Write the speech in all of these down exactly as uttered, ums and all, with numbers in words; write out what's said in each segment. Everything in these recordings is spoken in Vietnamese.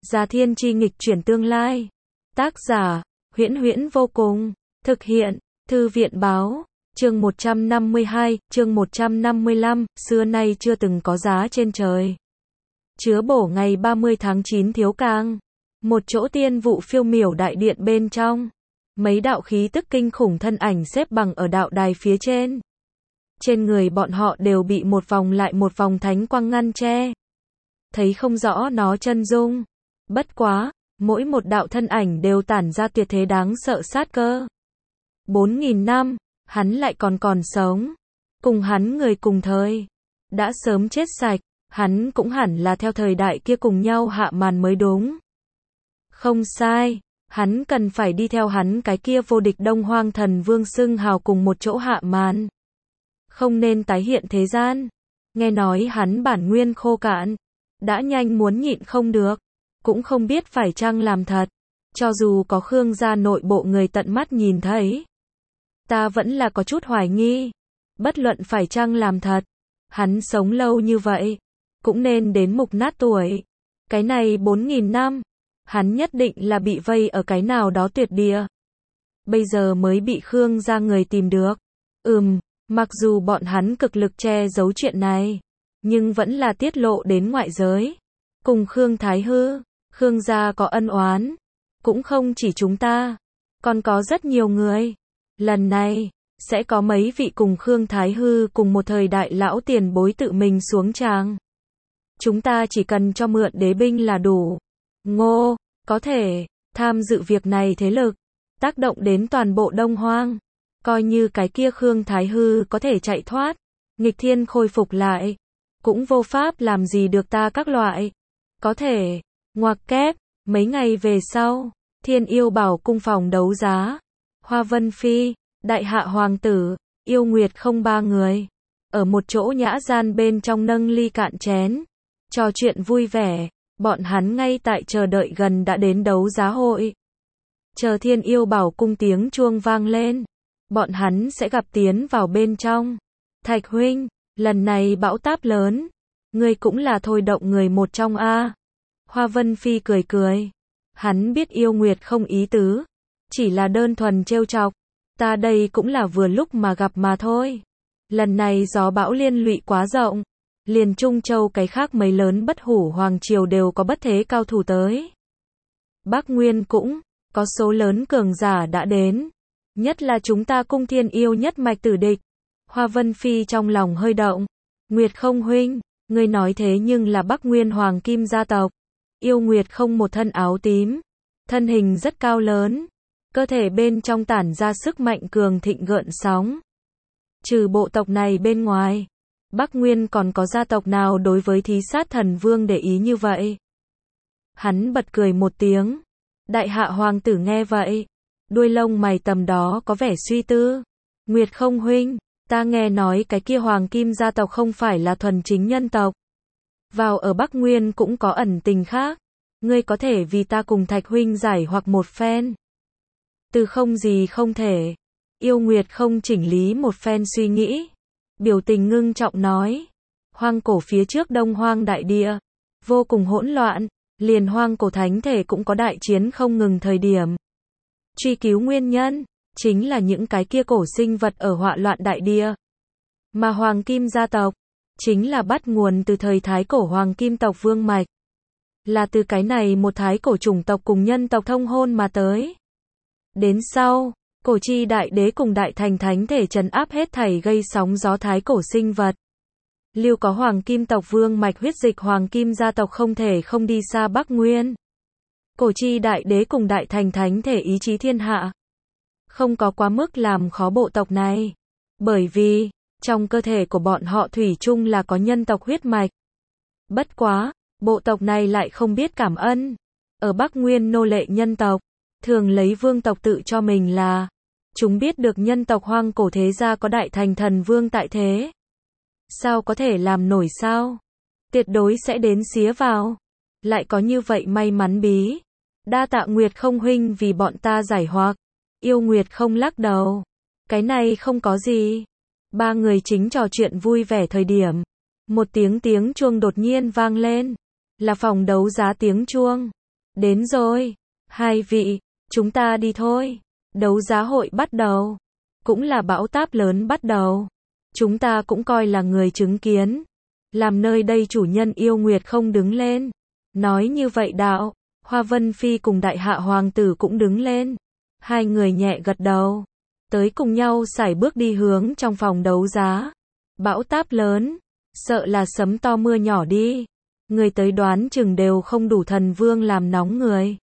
Già Thiên Chi nghịch chuyển tương lai. Tác giả, Huyễn Huyễn vô cùng. Thực hiện, Thư viện báo. Chương một trăm năm mươi hai, chương một trăm năm mươi lăm, xưa nay chưa từng có giá trên trời. Chứa bổ ngày ba mươi tháng chín thiếu cang. Một chỗ tiên vụ phiêu miểu đại điện bên trong. Mấy đạo khí tức kinh khủng thân ảnh xếp bằng ở đạo đài phía trên. Trên người bọn họ đều bị một vòng lại một vòng thánh quang ngăn che. Thấy không rõ nó chân dung. Bất quá, mỗi một đạo thân ảnh đều tản ra tuyệt thế đáng sợ sát cơ. Bốn nghìn năm, hắn lại còn còn sống. Cùng hắn người cùng thời. Đã sớm chết sạch, hắn cũng hẳn là theo thời đại kia cùng nhau hạ màn mới đúng. Không sai, hắn cần phải đi theo hắn cái kia vô địch Đông Hoang Thần Vương xưng hào cùng một chỗ hạ màn. Không nên tái hiện thế gian. Nghe nói hắn bản nguyên khô cạn. Đã nhanh muốn nhịn không được. Cũng không biết phải chăng làm thật. Cho dù có Khương gia nội bộ người tận mắt nhìn thấy. Ta vẫn là có chút hoài nghi. Bất luận phải chăng làm thật. Hắn sống lâu như vậy. Cũng nên đến mục nát tuổi. Cái này bốn nghìn năm. Hắn nhất định là bị vây ở cái nào đó tuyệt địa. Bây giờ mới bị Khương gia người tìm được. Ừm, mặc dù bọn hắn cực lực che giấu chuyện này. Nhưng vẫn là tiết lộ đến ngoại giới. Cùng Khương Thái Hư, Khương gia có ân oán. Cũng không chỉ chúng ta. Còn có rất nhiều người. Lần này, sẽ có mấy vị cùng Khương Thái Hư cùng một thời đại lão tiền bối tự mình xuống tràng. Chúng ta chỉ cần cho mượn đế binh là đủ. Ngô, có thể, tham dự việc này thế lực. Tác động đến toàn bộ Đông Hoang. Coi như cái kia Khương Thái Hư có thể chạy thoát. Nghịch thiên khôi phục lại. Cũng vô pháp làm gì được ta các loại. Có thể, ngoặc kép, mấy ngày về sau, Thiên Yêu Bảo cung phòng đấu giá. Hoa Vân Phi, Đại Hạ Hoàng tử, Yêu Nguyệt không ba người. Ở một chỗ nhã gian bên trong nâng ly cạn chén. Trò chuyện vui vẻ, bọn hắn ngay tại chờ đợi gần đã đến đấu giá hội. Chờ Thiên Yêu Bảo cung tiếng chuông vang lên. Bọn hắn sẽ gặp tiến vào bên trong. Thạch huynh, lần này bão táp lớn. Ngươi cũng là thôi động người một trong a. Hoa Vân Phi cười cười. Hắn biết Yêu Nguyệt không ý tứ. Chỉ là đơn thuần trêu chọc. Ta đây cũng là vừa lúc mà gặp mà thôi. Lần này gió bão liên lụy quá rộng. Liền Trung Châu cái khác mấy lớn bất hủ hoàng triều đều có bất thế cao thủ tới. Bắc Nguyên cũng, có số lớn cường giả đã đến. Nhất là chúng ta cung Thiên Yêu nhất mạch tử địch. Hoa Vân Phi trong lòng hơi động. Nguyệt không huynh, ngươi nói thế nhưng là Bắc Nguyên Hoàng Kim gia tộc. Yêu Nguyệt không một thân áo tím. Thân hình rất cao lớn. Cơ thể bên trong tản ra sức mạnh cường thịnh gợn sóng. Trừ bộ tộc này bên ngoài. Bắc Nguyên còn có gia tộc nào đối với Thí Sát Thần Vương để ý như vậy? Hắn bật cười một tiếng. Đại Hạ Hoàng tử nghe vậy. Đuôi lông mày tầm đó có vẻ suy tư. Nguyệt không huynh, ta nghe nói cái kia Hoàng Kim gia tộc không phải là thuần chính nhân tộc. Vào ở Bắc Nguyên cũng có ẩn tình khác. Ngươi có thể vì ta cùng Thạch huynh giải hoặc một phen. Từ không gì không thể. Yêu Nguyệt không chỉnh lý một phen suy nghĩ. Biểu tình ngưng trọng nói. Hoang cổ phía trước Đông Hoang đại địa. Vô cùng hỗn loạn. Liền hoang cổ thánh thể cũng có đại chiến không ngừng thời điểm. Truy cứu nguyên nhân. Chính là những cái kia cổ sinh vật ở họa loạn đại địa. Mà Hoàng Kim gia tộc. Chính là bắt nguồn từ thời thái cổ Hoàng Kim tộc vương mạch. Là từ cái này một thái cổ chủng tộc cùng nhân tộc thông hôn mà tới. Đến sau, cổ chi đại đế cùng đại thành thánh thể trấn áp hết thảy gây sóng gió thái cổ sinh vật. Lưu có Hoàng Kim tộc vương mạch huyết dịch Hoàng Kim gia tộc không thể không đi xa Bắc Nguyên. Cổ chi đại đế cùng đại thành thánh thể ý chí thiên hạ. Không có quá mức làm khó bộ tộc này. Bởi vì, trong cơ thể của bọn họ thủy chung là có nhân tộc huyết mạch. Bất quá, bộ tộc này lại không biết cảm ơn. Ở Bắc Nguyên nô lệ nhân tộc, thường lấy vương tộc tự cho mình là. Chúng biết được nhân tộc hoang cổ thế gia có đại thành thần vương tại thế. Sao có thể làm nổi sao? Tuyệt đối sẽ đến xía vào. Lại có như vậy may mắn bí. Đa tạ Nguyệt không huynh vì bọn ta giải hoặc. Yêu Nguyệt không lắc đầu. Cái này không có gì. Ba người chính trò chuyện vui vẻ thời điểm. Một tiếng tiếng chuông đột nhiên vang lên. Là phòng đấu giá tiếng chuông. Đến rồi. Hai vị, chúng ta đi thôi. Đấu giá hội bắt đầu. Cũng là bão táp lớn bắt đầu. Chúng ta cũng coi là người chứng kiến. Làm nơi đây chủ nhân yêu nguyệt không đứng lên. Nói như vậy đạo, Hoa Vân Phi cùng đại hạ hoàng tử cũng đứng lên. Hai người nhẹ gật đầu. Tới cùng nhau sải bước đi hướng trong phòng đấu giá. Bão táp lớn. Sợ là sấm to mưa nhỏ đi. Người tới đoán chừng đều không đủ thần vương làm nóng người.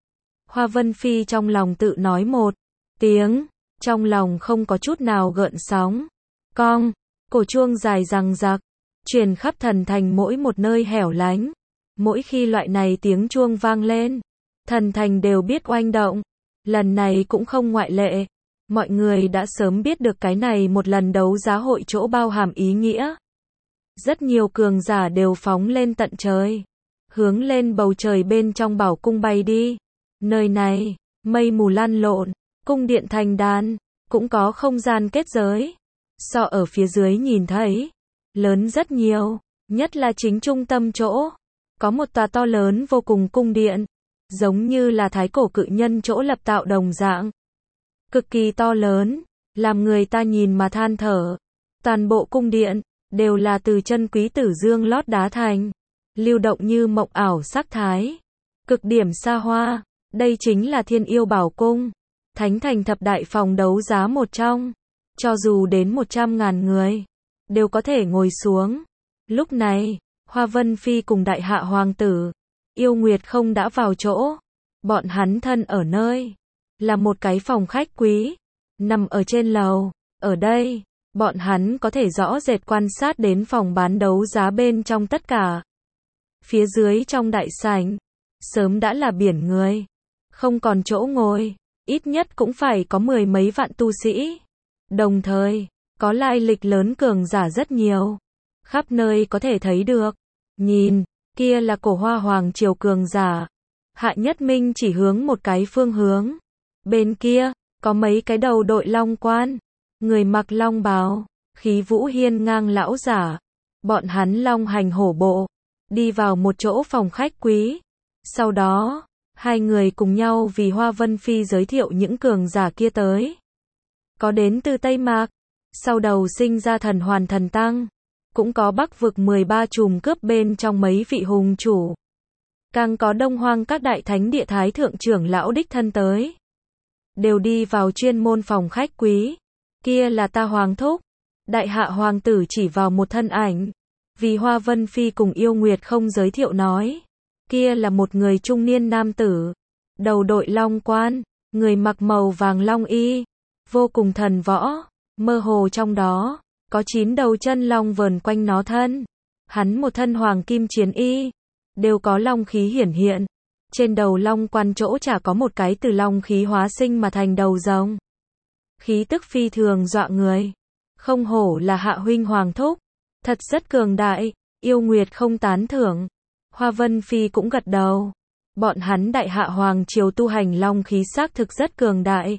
Hoa Vân Phi trong lòng tự nói một tiếng. Trong lòng không có chút nào gợn sóng. Cong. Cổ chuông dài răng rạc. Truyền khắp thần thành mỗi một nơi hẻo lánh. Mỗi khi loại này tiếng chuông vang lên, thần thành đều biết oanh động. Lần này cũng không ngoại lệ. Mọi người đã sớm biết được cái này một lần đấu giá hội chỗ bao hàm ý nghĩa. Rất nhiều cường giả đều phóng lên tận trời. Hướng lên bầu trời bên trong bảo cung bay đi. Nơi này, mây mù lăn lộn, cung điện thành đàn, cũng có không gian kết giới. So ở phía dưới nhìn thấy, lớn rất nhiều, nhất là chính trung tâm chỗ. Có một tòa to lớn vô cùng cung điện, giống như là thái cổ cự nhân chỗ lập tạo đồng dạng. Cực kỳ to lớn, làm người ta nhìn mà than thở. Toàn bộ cung điện, đều là từ chân quý tử dương lót đá thành. Lưu động như mộng ảo sắc thái. Cực điểm xa hoa, đây chính là Thiên Yêu Bảo Cung. Thánh thành thập đại phòng đấu giá một trong. Cho dù đến một trăm ngàn người, đều có thể ngồi xuống. Lúc này, Hoa Vân Phi cùng đại hạ hoàng tử, yêu nguyệt không đã vào chỗ. Bọn hắn thân ở nơi, là một cái phòng khách quý, nằm ở trên lầu. Ở đây, bọn hắn có thể rõ rệt quan sát đến phòng bán đấu giá bên trong tất cả. Phía dưới trong đại sảnh, sớm đã là biển người. Không còn chỗ ngồi, ít nhất cũng phải có mười mấy vạn tu sĩ. Đồng thời, có lai lịch lớn cường giả rất nhiều. Khắp nơi có thể thấy được. Nhìn, kia là cổ hoa hoàng triều cường giả. Hạ Nhất Minh chỉ hướng một cái phương hướng. Bên kia, có mấy cái đầu đội long quan. Người mặc long bào, khí vũ hiên ngang lão giả. Bọn hắn long hành hổ bộ. Đi vào một chỗ phòng khách quý. Sau đó, hai người cùng nhau vì Hoa Vân Phi giới thiệu những cường giả kia tới. Có đến từ Tây Mạc. Sau đầu sinh ra thần hoàn thần tăng. Cũng có Bắc vực mười ba chùm cướp bên trong mấy vị hùng chủ. Càng có Đông Hoang các đại thánh địa thái thượng trưởng lão đích thân tới. Đều đi vào chuyên môn phòng khách quý. Kia là ta hoàng thúc. Đại hạ hoàng tử chỉ vào một thân ảnh. Vì Hoa Vân Phi cùng yêu nguyệt không giới thiệu nói. Kia là một người trung niên nam tử. Đầu đội long quan. Người mặc màu vàng long y. Vô cùng thần võ. Mơ hồ trong đó. Có chín đầu chân long vờn quanh nó thân. Hắn một thân hoàng kim chiến y. Đều có long khí hiển hiện. Trên đầu long quan chỗ chả có một cái từ long khí hóa sinh mà thành đầu rồng. Khí tức phi thường dọa người. Không hổ là hạ huynh hoàng thúc. Thật rất cường đại. Yêu nguyệt không tán thưởng. Hoa Vân Phi cũng gật đầu. Bọn hắn đại hạ hoàng triều tu hành long khí xác thực rất cường đại.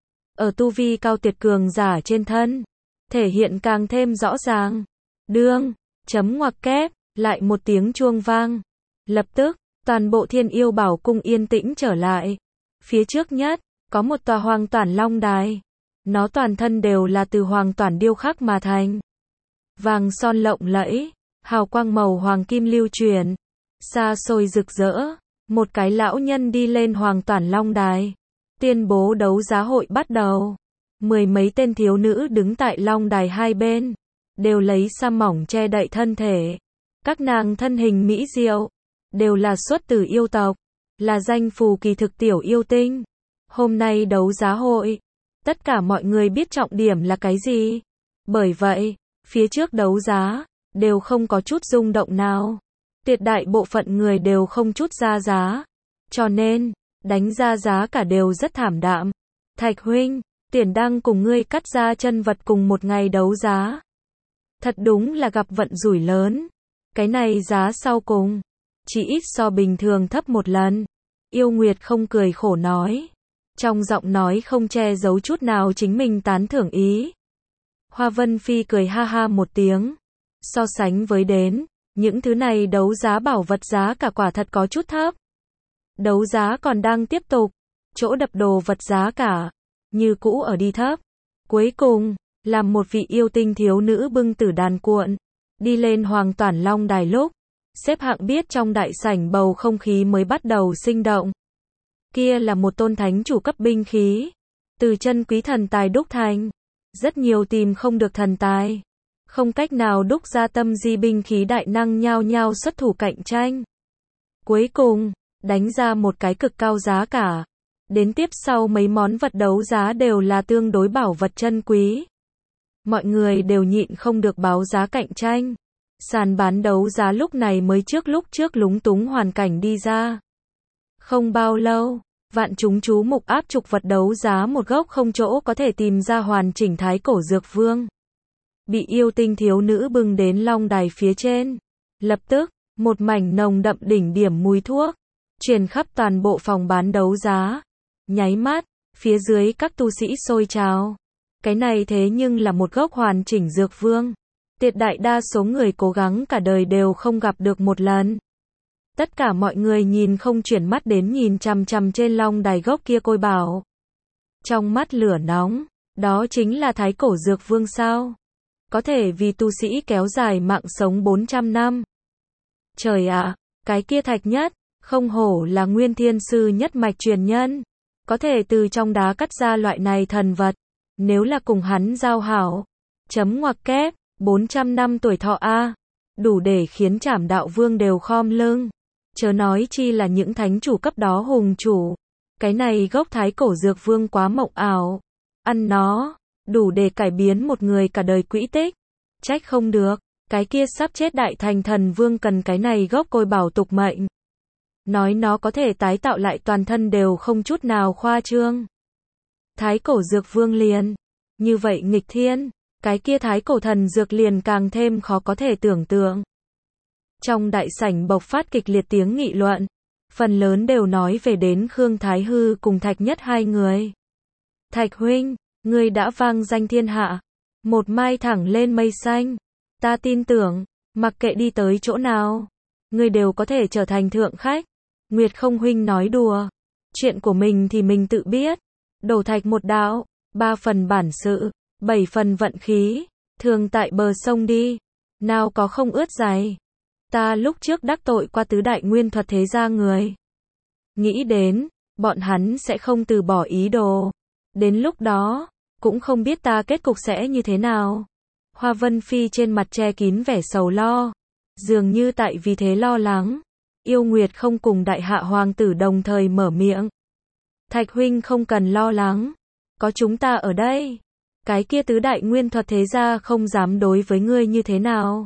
Ở tu vi cao tuyệt cường giả trên thân. Thể hiện càng thêm rõ ràng. Đương, chấm ngoặc kép, lại một tiếng chuông vang. Lập tức, toàn bộ Thiên Yêu Bảo Cung yên tĩnh trở lại. Phía trước nhất, có một tòa hoàng toản long đài. Nó toàn thân đều là từ hoàng toản điêu khắc mà thành. Vàng son lộng lẫy, hào quang màu hoàng kim lưu truyền. Xa xôi rực rỡ, một cái lão nhân đi lên hoàng toản long đài. Tuyên bố đấu giá hội bắt đầu. Mười mấy tên thiếu nữ đứng tại long đài hai bên. Đều lấy sa mỏng che đậy thân thể. Các nàng thân hình mỹ diệu. Đều là xuất từ yêu tộc. Là danh phù kỳ thực tiểu yêu tinh. Hôm nay đấu giá hội. Tất cả mọi người biết trọng điểm là cái gì. Bởi vậy, phía trước đấu giá. Đều không có chút rung động nào. Tuyệt đại bộ phận người đều không chút ra giá. Cho nên, đánh ra giá cả đều rất thảm đạm. Thạch huynh, Tiền đang cùng ngươi cắt ra chân vật cùng một ngày đấu giá. Thật đúng là gặp vận rủi lớn. Cái này giá sau cùng, chỉ ít so bình thường thấp một lần. Yêu Nguyệt không cười khổ nói. Trong giọng nói không che giấu chút nào chính mình tán thưởng ý. Hoa Vân Phi cười ha ha một tiếng. So sánh với đến, những thứ này đấu giá bảo vật giá cả quả thật có chút thấp. Đấu giá còn đang tiếp tục. Chỗ đập đồ vật giá cả như cũ ở đi thấp. Cuối cùng, làm một vị yêu tinh thiếu nữ bưng tử đàn cuộn đi lên Hoàng Toản Long đài lúc xếp hạng biết trong đại sảnh bầu không khí mới bắt đầu sinh động. Kia là một tôn thánh chủ cấp binh khí, từ chân quý thần tài đúc thành. Rất nhiều tìm không được thần tài, không cách nào đúc ra tâm di binh khí đại năng nhao nhao xuất thủ cạnh tranh. Cuối cùng, đánh ra một cái cực cao giá cả. Đến tiếp sau mấy món vật đấu giá đều là tương đối bảo vật chân quý. Mọi người đều nhịn không được báo giá cạnh tranh. Sàn bán đấu giá lúc này mới trước lúc trước lúng túng hoàn cảnh đi ra. Không bao lâu, vạn chúng chú mục áp trục vật đấu giá một gốc không chỗ có thể tìm ra hoàn chỉnh thái cổ dược vương. Bị yêu tinh thiếu nữ bưng đến long đài phía trên. Lập tức, một mảnh nồng đậm đỉnh điểm mùi thuốc truyền khắp toàn bộ phòng bán đấu giá. Nháy mắt, phía dưới các tu sĩ sôi trào. Cái này thế nhưng là một gốc hoàn chỉnh dược vương. Tuyệt đại đa số người cố gắng cả đời đều không gặp được một lần. Tất cả mọi người nhìn không chuyển mắt đến nhìn chằm chằm trên long đài gốc kia côi bảo. Trong mắt lửa nóng, đó chính là thái cổ dược vương sao? Có thể vì tu sĩ kéo dài mạng sống bốn trăm năm. Trời ạ, cái kia thạch nhất, không hổ là nguyên thiên sư nhất mạch truyền nhân. Có thể từ trong đá cắt ra loại này thần vật. Nếu là cùng hắn giao hảo, chấm ngoặc kép, bốn trăm năm tuổi thọ a, đủ để khiến Trảm Đạo Vương đều khom lưng. Chớ nói chi là những thánh chủ cấp đó hùng chủ. Cái này gốc thái cổ dược vương quá mộng ảo. Ăn nó, đủ để cải biến một người cả đời quỹ tích. Trách không được, cái kia sắp chết đại thành thần vương cần cái này gốc côi bảo tục mệnh. Nói nó có thể tái tạo lại toàn thân đều không chút nào khoa trương. Thái cổ dược vương liền, như vậy nghịch thiên, cái kia thái cổ thần dược liền càng thêm khó có thể tưởng tượng. Trong đại sảnh bộc phát kịch liệt tiếng nghị luận, phần lớn đều nói về đến Khương Thái Hư cùng Thạch Nhất hai người. Thạch huynh, ngươi đã vang danh thiên hạ, một mai thẳng lên mây xanh, ta tin tưởng, mặc kệ đi tới chỗ nào, ngươi đều có thể trở thành thượng khách. Nguyệt Không huynh nói đùa, chuyện của mình thì mình tự biết. Đổ thạch một đạo, ba phần bản sự, bảy phần vận khí, thường tại bờ sông đi, nào có không ướt giày. Ta lúc trước đắc tội qua tứ đại nguyên thuật thế gia người. Nghĩ đến, bọn hắn sẽ không từ bỏ ý đồ. Đến lúc đó, cũng không biết ta kết cục sẽ như thế nào. Hoa Vân Phi trên mặt che kín vẻ sầu lo. Dường như tại vì thế lo lắng. Yêu Nguyệt Không cùng đại hạ hoàng tử đồng thời mở miệng. Thạch huynh không cần lo lắng. Có chúng ta ở đây. Cái kia tứ đại nguyên thuật thế gia không dám đối với ngươi như thế nào.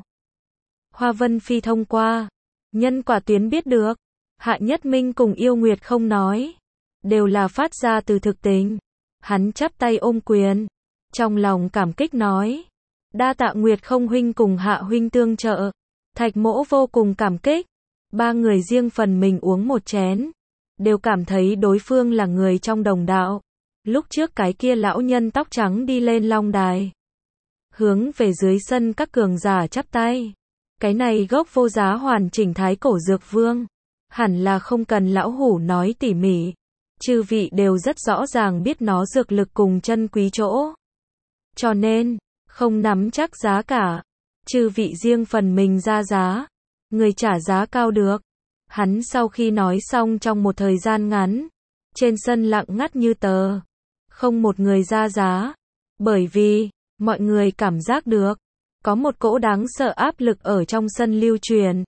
Hoa Vân Phi thông qua. Nhân quả tuyến biết được. Hạ Nhất Minh cùng Yêu Nguyệt Không nói. Đều là phát ra từ thực tình. Hắn chắp tay ôm quyền. Trong lòng cảm kích nói. Đa tạ Nguyệt Không huynh cùng Hạ huynh tương trợ. Thạch mỗ vô cùng cảm kích. Ba người riêng phần mình uống một chén. Đều cảm thấy đối phương là người trong đồng đạo. Lúc trước cái kia lão nhân tóc trắng đi lên long đài. Hướng về dưới sân các cường giả chắp tay. Cái này gốc vô giá hoàn chỉnh thái cổ dược vương. Hẳn là không cần lão hủ nói tỉ mỉ. Chư vị đều rất rõ ràng biết nó dược lực cùng chân quý chỗ. Cho nên, không nắm chắc giá cả. Chư vị riêng phần mình ra giá. Người trả giá cao được. Hắn sau khi nói xong trong một thời gian ngắn. Trên sân lặng ngắt như tờ. Không một người ra giá. Bởi vì, mọi người cảm giác được. Có một cỗ đáng sợ áp lực ở trong sân lưu truyền.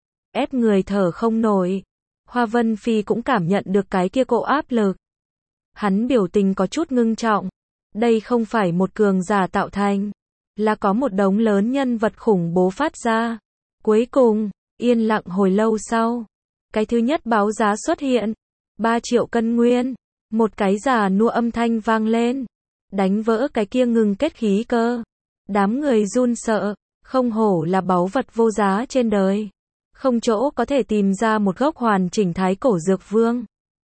Ép người thở không nổi. Hoa Vân Phi cũng cảm nhận được cái kia cỗ áp lực. Hắn biểu tình có chút ngưng trọng. Đây không phải một cường giả tạo thành. Là có một đống lớn nhân vật khủng bố phát ra. Cuối cùng, yên lặng hồi lâu sau. Cái thứ nhất báo giá xuất hiện. ba triệu cân nguyên. Một cái già nua âm thanh vang lên. Đánh vỡ cái kia ngừng kết khí cơ. Đám người run sợ. Không hổ là báu vật vô giá trên đời. Không chỗ có thể tìm ra một gốc hoàn chỉnh thái cổ dược vương.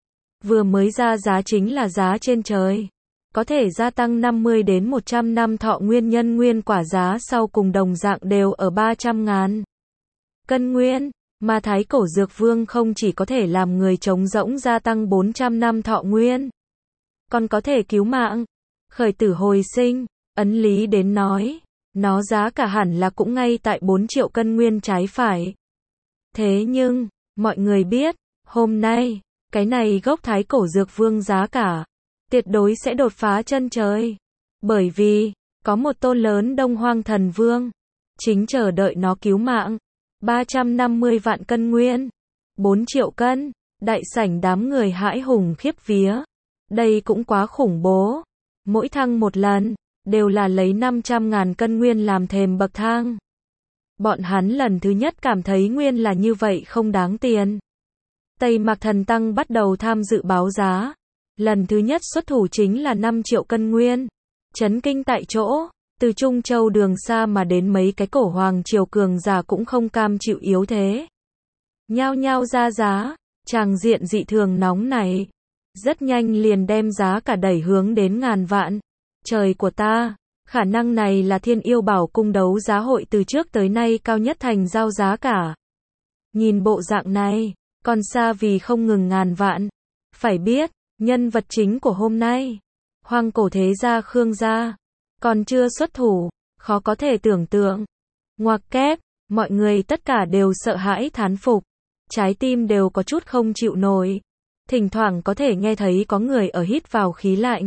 Vừa mới ra giá chính là giá trên trời. Có thể gia tăng năm mươi đến một trăm năm thọ nguyên nhân nguyên quả giá sau cùng đồng dạng đều ở ba trăm ngàn. Cân nguyên, Mà Thái Cổ Dược Vương không chỉ có thể làm người trống rỗng gia tăng bốn trăm năm thọ nguyên, còn có thể cứu mạng, khởi tử hồi sinh. Ấn lý đến nói, nó giá cả hẳn là cũng ngay tại bốn triệu cân nguyên trái phải. Thế nhưng, mọi người biết, hôm nay, cái này gốc Thái Cổ Dược Vương giá cả, tuyệt đối sẽ đột phá chân trời. Bởi vì, có một tôn lớn Đông Hoang Thần Vương, chính chờ đợi nó cứu mạng. ba trăm năm mươi vạn cân nguyên, bốn triệu cân, đại sảnh đám người hãi hùng khiếp vía. Đây cũng quá khủng bố. Mỗi thăng một lần, đều là lấy năm trăm ngàn cân nguyên làm thềm bậc thang. Bọn hắn lần thứ nhất cảm thấy nguyên là như vậy không đáng tiền. Tây Mạc Thần Tăng bắt đầu tham dự báo giá. Lần thứ nhất xuất thủ chính là năm triệu cân nguyên. Chấn kinh tại chỗ, từ Trung Châu đường xa mà đến mấy cái cổ hoàng triều cường giả cũng không cam chịu yếu thế. Nhao nhao ra giá, tràng diện dị thường nóng này. Rất nhanh liền đem giá cả đẩy hướng đến ngàn vạn. Trời của ta, khả năng này là Thiên Yêu Bảo Cung đấu giá hội từ trước tới nay cao nhất thành giao giá cả. Nhìn bộ dạng này, còn xa vì không ngừng ngàn vạn. Phải biết, nhân vật chính của hôm nay, Hoang cổ thế gia Khương gia, còn chưa xuất thủ, khó có thể tưởng tượng. Ngoặc kép, mọi người tất cả đều sợ hãi thán phục, trái tim đều có chút không chịu nổi. Thỉnh thoảng có thể nghe thấy có người ở hít vào khí lạnh.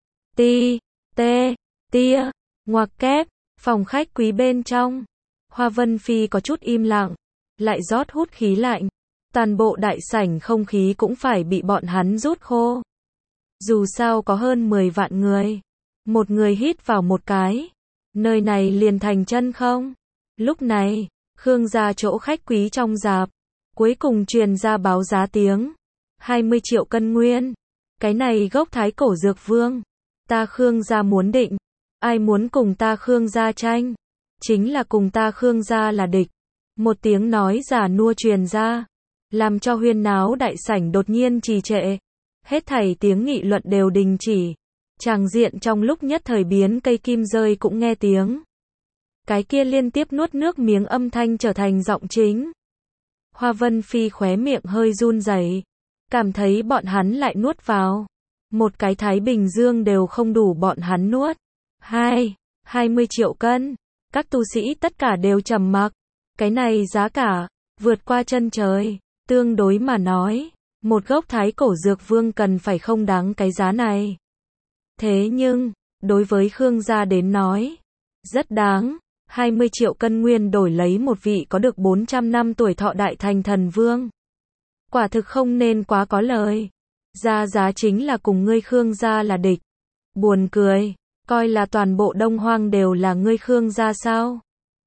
Ti, tê, tia, ngoặc kép, phòng khách quý bên trong. Hoa Vân Phi có chút im lặng, lại rót hút khí lạnh. Toàn bộ đại sảnh không khí cũng phải bị bọn hắn rút khô. Dù sao có hơn mười vạn người. Một người hít vào một cái. Nơi này liền thành chân không. Lúc này, Khương gia chỗ khách quý trong rạp. Cuối cùng truyền ra báo giá tiếng. hai mươi triệu cân nguyên. Cái này gốc Thái Cổ Dược Vương. Ta Khương gia muốn định. Ai muốn cùng ta Khương gia tranh? Chính là cùng ta Khương gia là địch. Một tiếng nói giả nua truyền ra. Làm cho huyên náo đại sảnh đột nhiên trì trệ. Hết thảy tiếng nghị luận đều đình chỉ. Tràng diện trong lúc nhất thời biến cây kim rơi cũng nghe tiếng. Cái kia liên tiếp nuốt nước miếng âm thanh trở thành giọng chính. Hoa Vân Phi khóe miệng hơi run rẩy, cảm thấy bọn hắn lại nuốt vào. Một cái Thái Bình Dương đều không đủ bọn hắn nuốt. Hai, hai mươi triệu cân. Các tu sĩ tất cả đều trầm mặc. Cái này giá cả, vượt qua chân trời. Tương đối mà nói, một gốc Thái Cổ Dược Vương cần phải không đáng cái giá này. Thế nhưng, đối với Khương gia đến nói, rất đáng. hai mươi triệu cân nguyên đổi lấy một vị có được bốn trăm năm tuổi thọ đại thành thần vương. Quả thực không nên quá có lời. Ra giá chính là cùng ngươi Khương gia là địch. Buồn cười, coi là toàn bộ Đông Hoang đều là ngươi Khương gia sao?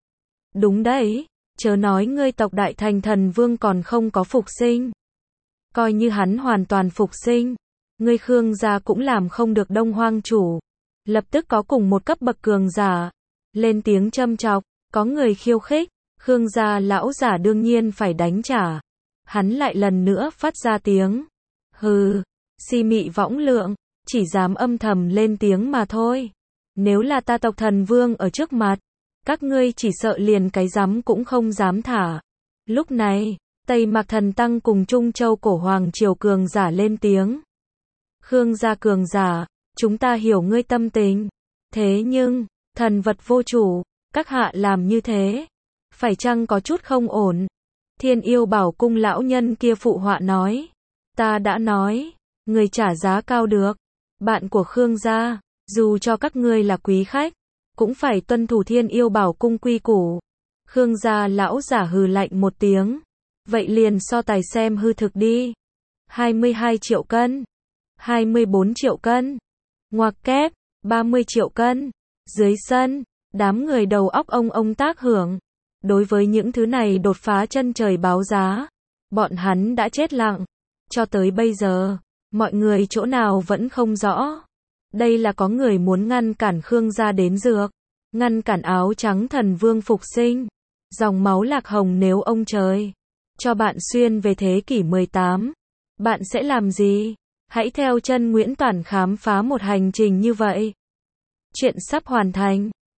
Đúng đấy, chớ nói ngươi tộc đại thành thần vương còn không có phục sinh. Coi như hắn hoàn toàn phục sinh, ngươi Khương gia cũng làm không được Đông Hoang chủ. Lập tức có cùng một cấp bậc cường giả lên tiếng châm chọc, có người khiêu khích, Khương gia lão giả đương nhiên phải đánh trả. Hắn lại lần nữa phát ra tiếng. Hừ, si mị võng lượng, chỉ dám âm thầm lên tiếng mà thôi. Nếu là ta tộc thần vương ở trước mặt, các ngươi chỉ sợ liền cái dám cũng không dám thả. Lúc này, Tây Mạc Thần Tăng cùng Trung Châu cổ hoàng triều cường giả lên tiếng. Khương gia cường giả, chúng ta hiểu ngươi tâm tình. Thế nhưng, thần vật vô chủ, các hạ làm như thế, phải chăng có chút không ổn? Thiên Yêu Bảo Cung lão nhân kia phụ họa nói. Ta đã nói, người trả giá cao được. Bạn của Khương gia, dù cho các ngươi là quý khách, cũng phải tuân thủ Thiên Yêu Bảo Cung quy củ. Khương gia lão giả hừ lạnh một tiếng. Vậy liền so tài xem hư thực đi. hai mươi hai triệu cân. hai mươi bốn triệu cân. Ngoặc kép, ba mươi triệu cân. Dưới sân, đám người đầu óc ông ông tác hưởng. Đối với những thứ này đột phá chân trời báo giá, bọn hắn đã chết lặng. Cho tới bây giờ, mọi người chỗ nào vẫn không rõ. Đây là có người muốn ngăn cản Khương gia đến dược, ngăn cản áo trắng thần vương phục sinh. Dòng máu lạc hồng nếu ông trời cho bạn xuyên về thế kỷ mười tám, bạn sẽ làm gì? Hãy theo chân Nguyễn Toản khám phá một hành trình như vậy. Chuyện sắp hoàn thành.